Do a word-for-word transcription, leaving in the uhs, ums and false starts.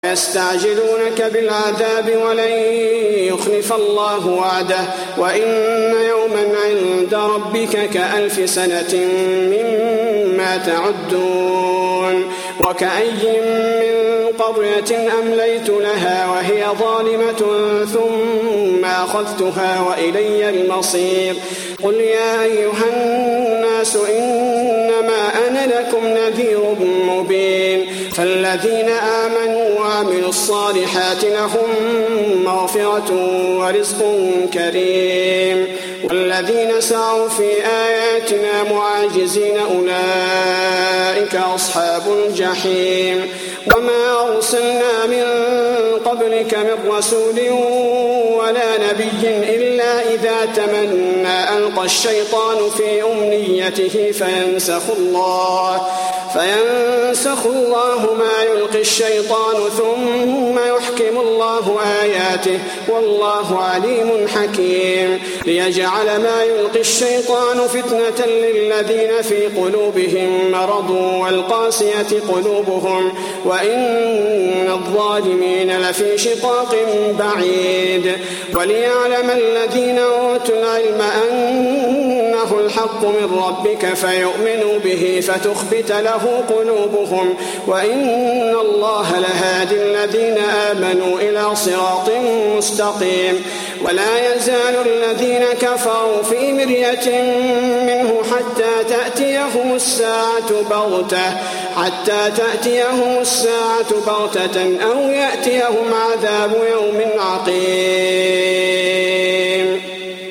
يستعجلونك بالعذاب ولن يخلف الله وعده وإن يوما عند ربك كألف سنة مما تعدون وكأي من قرية أمليت لها وهي ظالمة ثم أخذتها وإلي المصير قل يا أيها الناس إنما أنا لكم نذير مبين فالذين آمنوا وعملوا الصالحات لهم مغفرة ورزق كريم والذين سعوا في آياتنا معاجزين أولئك أصحاب الجحيم وما أرسلنا من قبلك من رسول ولا نبي إلا إذا تمنى ألقى الشيطان في أمنيته فينسخ الله فينسخ الله ما يلقي الشيطان ثم يحكم الله آياته والله عليم حكيم ليجعل ما يلقي الشيطان فتنة للذين في قلوبهم مرض والقاسية قلوبهم وإن الظالمين لفي شقاق بعيد وليعلم الذين أوتوا العلم أنه الحق من ربك فيؤمنوا به فتخبت له قلوبهم وإن الله لهادي الذين آمنوا إلى صراط مستقيم ولا يزال الذين كفروا في مرية منه حتى تأتيهم الساعة بغتة حتى تأتيهم الساعة بغتة أو يأتيهم عذاب يوم عقيم